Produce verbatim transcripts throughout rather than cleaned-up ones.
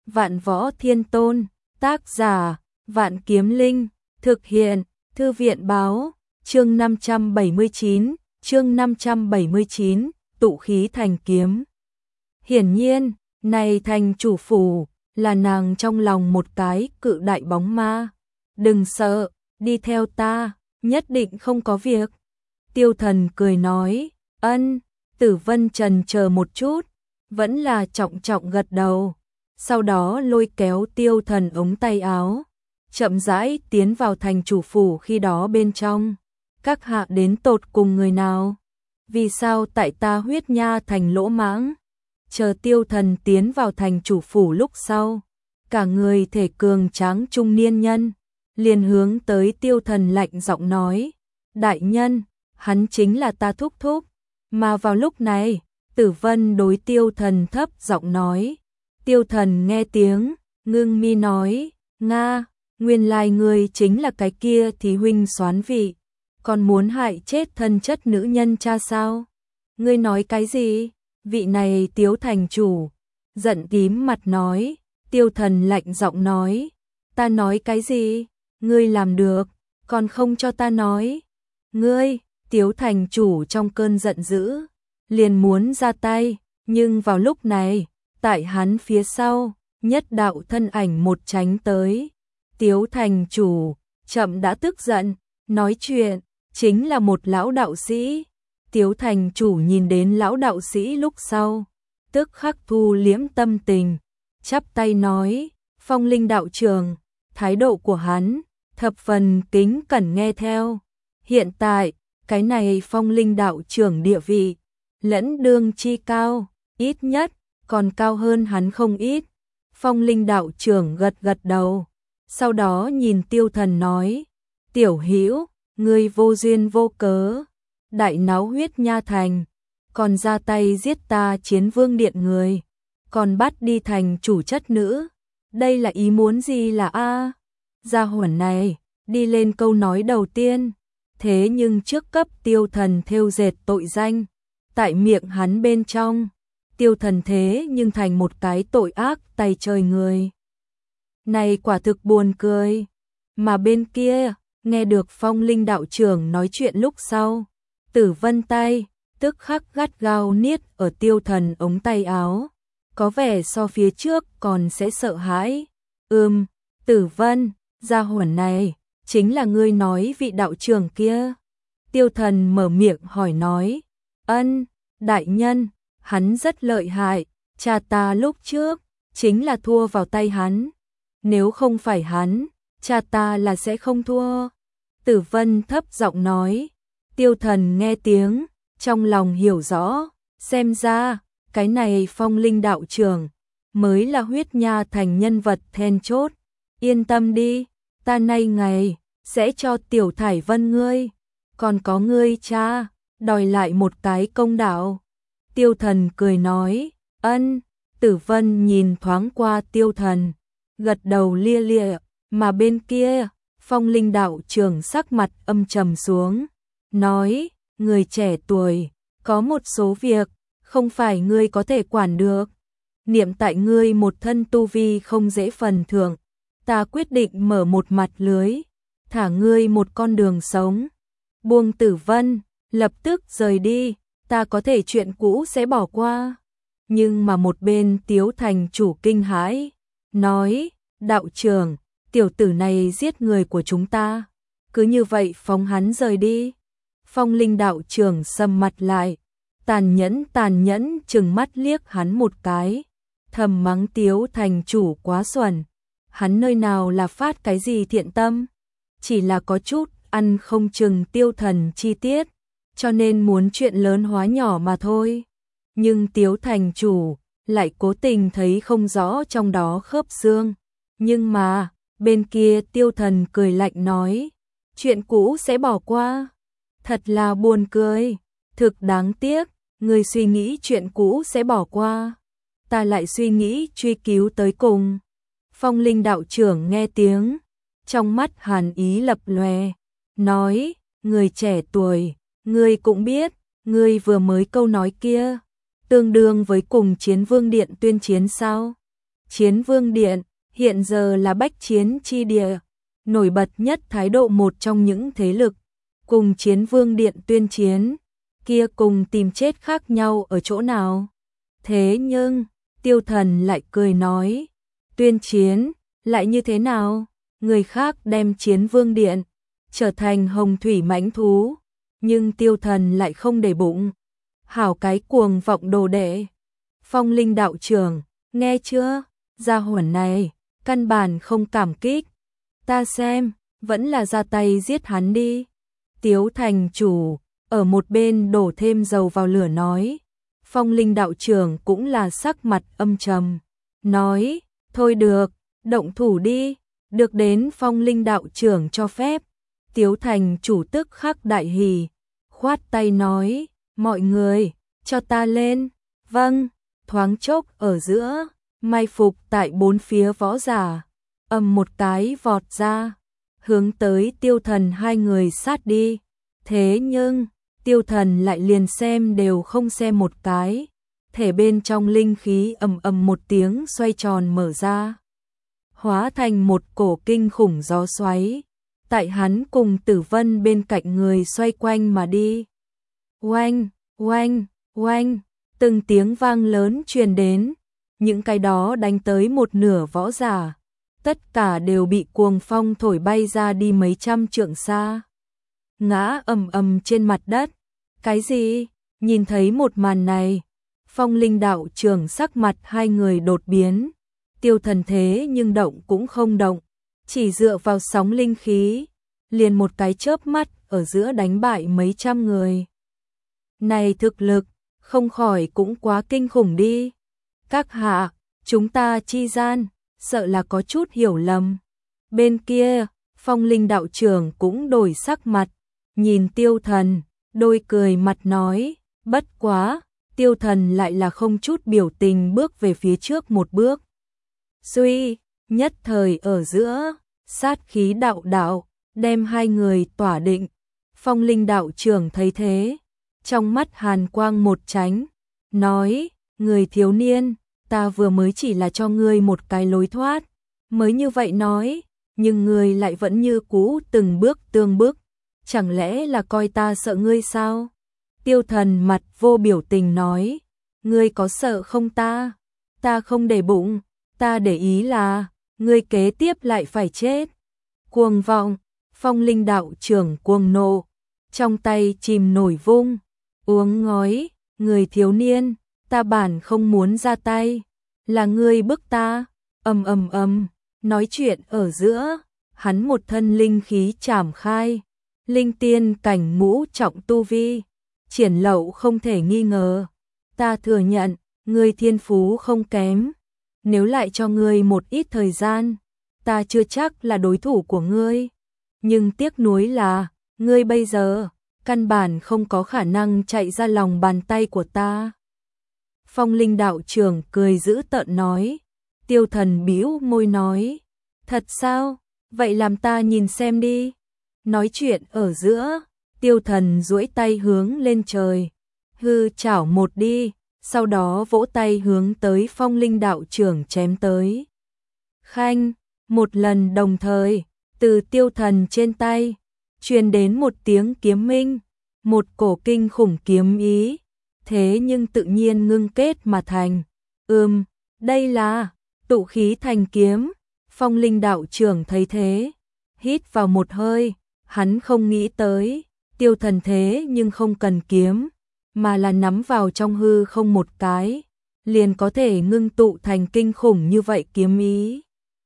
Vạn Võ Thiên Tôn, tác giả, Vạn Kiếm Linh, thực hiện, Thư viện báo, chương năm trăm bảy mươi chín, chương năm trăm bảy mươi chín, tụ khí thành kiếm. Hiển nhiên, này thành chủ phủ, là nàng trong lòng một cái cự đại bóng ma. Đừng sợ, đi theo ta, nhất định không có việc. Tiêu Thần cười nói, ân, Tử Vân trần chờ một chút, vẫn là trọng trọng gật đầu. Sau đó lôi kéo Tiêu Thần ống tay áo, chậm rãi tiến vào thành chủ phủ. Khi đó bên trong, các hạ đến tột cùng người nào? Vì sao tại ta Huyết Nha thành lỗ mãng? Chờ Tiêu Thần tiến vào thành chủ phủ lúc sau, cả người thể cường tráng trung niên nhân, liền hướng tới Tiêu Thần lạnh giọng nói, đại nhân, hắn chính là ta thúc thúc. Mà vào lúc này, Tử Vân đối Tiêu Thần thấp giọng nói. Tiêu Thần nghe tiếng, ngưng mi nói, Nga, nguyên lai ngươi chính là cái kia thì huynh soán vị, còn muốn hại chết thân chất nữ nhân cha sao? Ngươi nói cái gì? Vị này Tiếu thành chủ, giận tím mặt nói. Tiêu Thần lạnh giọng nói, ta nói cái gì? Ngươi làm được, còn không cho ta nói. Ngươi, Tiếu thành chủ trong cơn giận dữ, liền muốn ra tay, nhưng vào lúc này, tại hắn phía sau, nhất đạo thân ảnh một tránh tới. Tiếu thành chủ, chậm đã tức giận, nói chuyện, chính là một lão đạo sĩ. Tiếu thành chủ nhìn đến lão đạo sĩ lúc sau, tức khắc thu liễm tâm tình, chắp tay nói, Phong Linh đạo trưởng, thái độ của hắn, thập phần kính cẩn nghe theo. Hiện tại, cái này Phong Linh đạo trưởng địa vị, lẫn đương chi cao, ít nhất, còn cao hơn hắn không ít. Phong Linh đạo trưởng gật gật đầu, sau đó nhìn Tiêu Thần nói, tiểu hữu, ngươi vô duyên vô cớ, đại náo Huyết Nha thành, còn ra tay giết ta Chiến Vương điện người, còn bắt đi thành chủ chất nữ, đây là ý muốn gì là a? Gia hỏa này, đi lên câu nói đầu tiên, thế nhưng trước cấp Tiêu Thần thêu dệt tội danh, tại miệng hắn bên trong, Tiêu Thần thế nhưng thành một cái tội ác tay trời người. Này quả thực buồn cười. Mà bên kia, nghe được Phong Linh đạo trưởng nói chuyện lúc sau, Tử Vân tay, tức khắc gắt gao niết ở Tiêu Thần ống tay áo, có vẻ so phía trước còn sẽ sợ hãi. Ừm, Tử Vân, gia hỏa này, chính là ngươi nói vị đạo trưởng kia. Tiêu Thần mở miệng hỏi nói, ân, đại nhân, hắn rất lợi hại, cha ta lúc trước, chính là thua vào tay hắn. Nếu không phải hắn, cha ta là sẽ không thua. Tử Vân thấp giọng nói. Tiêu Thần nghe tiếng, trong lòng hiểu rõ, xem ra, cái này Phong Linh đạo trưởng, mới là Huyết Nha thành nhân vật then chốt. Yên tâm đi, ta nay ngày, sẽ cho Tiểu Thải Vân ngươi, còn có ngươi cha, đòi lại một cái công đạo. Tiêu Thần cười nói, ân. Tử Vân nhìn thoáng qua Tiêu Thần, gật đầu lia lịa, mà bên kia, Phong Linh đạo trưởng sắc mặt âm trầm xuống, nói, người trẻ tuổi, có một số việc, không phải ngươi có thể quản được. Niệm tại ngươi một thân tu vi không dễ phần thưởng, ta quyết định mở một mặt lưới, thả ngươi một con đường sống. Buông Tử Vân, lập tức rời đi, ta có thể chuyện cũ sẽ bỏ qua. Nhưng mà một bên Tiếu thành chủ kinh hãi, nói, đạo trưởng, tiểu tử này giết người của chúng ta, cứ như vậy phóng hắn rời đi. Phong Linh đạo trưởng sầm mặt lại, tàn nhẫn tàn nhẫn trừng mắt liếc hắn một cái, thầm mắng Tiếu thành chủ quá xuẩn, hắn nơi nào là phát cái gì thiện tâm, chỉ là có chút ăn không chừng Tiêu Thần chi tiết, cho nên muốn chuyện lớn hóa nhỏ mà thôi. Nhưng Tiếu thành chủ lại cố tình thấy không rõ trong đó khớp xương. Nhưng mà, bên kia Tiêu Thần cười lạnh nói, chuyện cũ sẽ bỏ qua. Thật là buồn cười, thực đáng tiếc, người suy nghĩ chuyện cũ sẽ bỏ qua, ta lại suy nghĩ truy cứu tới cùng. Phong Linh đạo trưởng nghe tiếng, trong mắt hàn ý lập lòe, nói, người trẻ tuổi, ngươi cũng biết, ngươi vừa mới câu nói kia, tương đương với cùng Chiến Vương điện tuyên chiến sao? Chiến Vương Điện, hiện giờ là bách chiến chi địa, nổi bật nhất thái độ một trong những thế lực, cùng Chiến Vương Điện tuyên chiến, kia cùng tìm chết khác nhau ở chỗ nào. Thế nhưng, Tiêu Thần lại cười nói, tuyên chiến, lại như thế nào? Người khác đem Chiến Vương Điện trở thành hồng thủy mãnh thú, nhưng Tiêu Thần lại không để bụng. Hảo cái cuồng vọng đồ đệ. Phong Linh đạo trưởng, nghe chưa? Gia hỏa này, căn bản không cảm kích. Ta xem, vẫn là ra tay giết hắn đi. Tiếu thành chủ, ở một bên đổ thêm dầu vào lửa nói. Phong Linh đạo trưởng cũng là sắc mặt âm trầm. Nói, thôi được, động thủ đi. Được đến Phong Linh đạo trưởng cho phép. Tiếu thành chủ tức khắc đại hỉ. Khoát tay nói, mọi người, cho ta lên. Vâng, thoáng chốc ở giữa, mai phục tại bốn phía võ giả. Ầm một cái vọt ra, hướng tới Tiêu Thần hai người sát đi. Thế nhưng, Tiêu Thần lại liền xem đều không xem một cái. Thể bên trong linh khí ầm ầm một tiếng xoay tròn mở ra. Hóa thành một cổ kinh khủng gió xoáy. Tại hắn cùng Tử Vân bên cạnh người xoay quanh mà đi. Oanh, oanh, oanh, từng tiếng vang lớn truyền đến. Những cái đó đánh tới một nửa võ giả. Tất cả đều bị cuồng phong thổi bay ra đi mấy trăm trượng xa. Ngã ầm ầm trên mặt đất. Cái gì? Nhìn thấy một màn này. Phong Linh đạo trưởng sắc mặt hai người đột biến. Tiêu Thần thế nhưng động cũng không động. Chỉ dựa vào sóng linh khí. Liền một cái chớp mắt ở giữa đánh bại mấy trăm người. Này thực lực, không khỏi cũng quá kinh khủng đi. Các hạ, chúng ta chi gian, sợ là có chút hiểu lầm. Bên kia, Phong Linh đạo trưởng cũng đổi sắc mặt, nhìn Tiêu Thần, đôi cười mặt nói, bất quá, Tiêu Thần lại là không chút biểu tình bước về phía trước một bước. Suy, nhất thời ở giữa, sát khí đạo đạo, đem hai người tỏa định. Phong Linh đạo trưởng thấy thế, trong mắt hàn quang một tránh, nói, người thiếu niên, ta vừa mới chỉ là cho ngươi một cái lối thoát, mới như vậy nói, nhưng ngươi lại vẫn như cũ từng bước tương bước, chẳng lẽ là coi ta sợ ngươi sao? Tiêu Thần mặt vô biểu tình nói, ngươi có sợ không ta? Ta không để bụng, ta để ý là, ngươi kế tiếp lại phải chết. Cuồng vọng, Phong Linh đạo trưởng cuồng nộ, trong tay chìm nổi vung, uống ngói, người thiếu niên, ta bản không muốn ra tay, là ngươi bức ta, ầm ầm ầm, nói chuyện ở giữa, hắn một thân linh khí trảm khai, linh tiên cảnh ngũ trọng tu vi, triển lậu không thể nghi ngờ, ta thừa nhận, ngươi thiên phú không kém, nếu lại cho ngươi một ít thời gian, ta chưa chắc là đối thủ của ngươi, nhưng tiếc nuối là, ngươi bây giờ, căn bản không có khả năng chạy ra lòng bàn tay của ta. Phong Linh đạo trưởng cười dữ tợn nói, Tiêu Thần bĩu môi nói, thật sao, vậy làm ta nhìn xem đi. Nói chuyện ở giữa, Tiêu Thần duỗi tay hướng lên trời, hư chảo một đi, sau đó vỗ tay hướng tới Phong Linh đạo trưởng chém tới. Khanh, một lần đồng thời, từ Tiêu Thần trên tay, truyền đến một tiếng kiếm minh, một cổ kinh khủng kiếm ý, thế nhưng tự nhiên ngưng kết mà thành. Ừm, đây là tụ khí thành kiếm. Phong Linh đạo trưởng thấy thế, hít vào một hơi, hắn không nghĩ tới, Tiêu Thần thế nhưng không cần kiếm, mà là nắm vào trong hư không một cái, liền có thể ngưng tụ thành kinh khủng như vậy kiếm ý.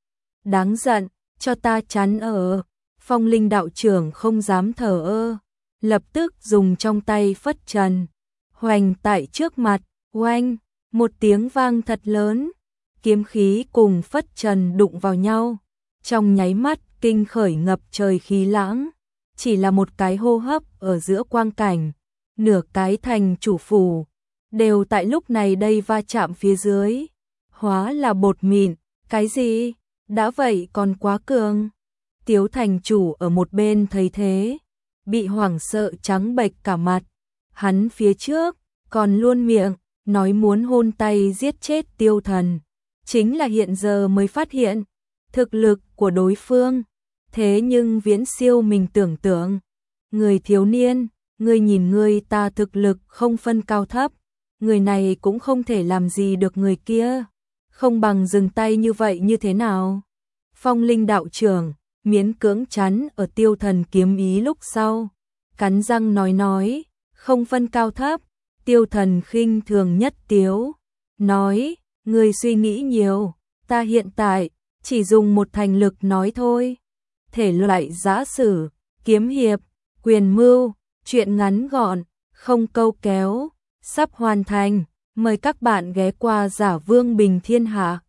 Đáng giận, cho ta chắn ở. Phong Linh đạo trưởng không dám thở ơ, lập tức dùng trong tay phất trần, hoành tại trước mặt, oanh, một tiếng vang thật lớn, kiếm khí cùng phất trần đụng vào nhau, trong nháy mắt kinh khởi ngập trời khí lãng, chỉ là một cái hô hấp ở giữa quang cảnh, nửa cái thành chủ phủ, đều tại lúc này đây va chạm phía dưới, hóa là bột mịn, cái gì, đã vậy còn quá cường. Tiếu thành chủ ở một bên thấy thế, bị hoảng sợ trắng bệch cả mặt, hắn phía trước, còn luôn miệng, nói muốn hôn tay giết chết Tiêu Thần, chính là hiện giờ mới phát hiện, thực lực của đối phương, thế nhưng viễn siêu mình tưởng tượng. Người thiếu niên, ngươi nhìn ngươi ta thực lực không phân cao thấp, người này cũng không thể làm gì được người kia, không bằng dừng tay như vậy như thế nào? Phong Linh đạo trưởng, miễn cưỡng chắn ở Tiêu Thần kiếm ý lúc sau, cắn răng nói nói, không phân cao thấp. Tiêu Thần khinh thường nhất tiếu, nói, ngươi suy nghĩ nhiều, ta hiện tại chỉ dùng một thành lực nói thôi. Thể loại giã sử, kiếm hiệp, quyền mưu, truyện ngắn gọn, không câu kéo, sắp hoàn thành, mời các bạn ghé qua Giả Vương Bình Thiên Hạ.